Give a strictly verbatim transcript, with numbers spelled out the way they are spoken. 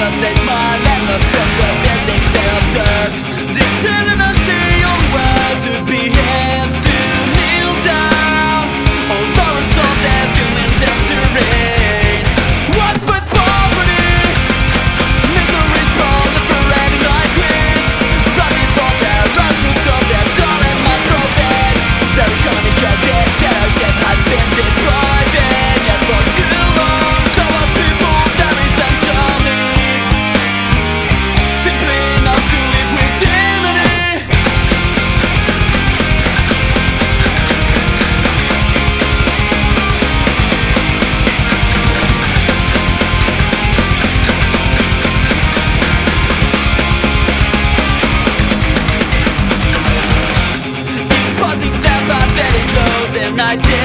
us they smile and look from the bad things they observe. They're telling us the only way to behave is to kneel down. Although it's all that feeling them to reign. What with poverty, misery's proliferating like weeds. Right before their eyes, roots of their dull and mud profits. Their economic dictatorship has been depriving. Yet for too long, so are people their essential needs. Simply not to live with dignity. Imposing their pathetic clothes and ideas.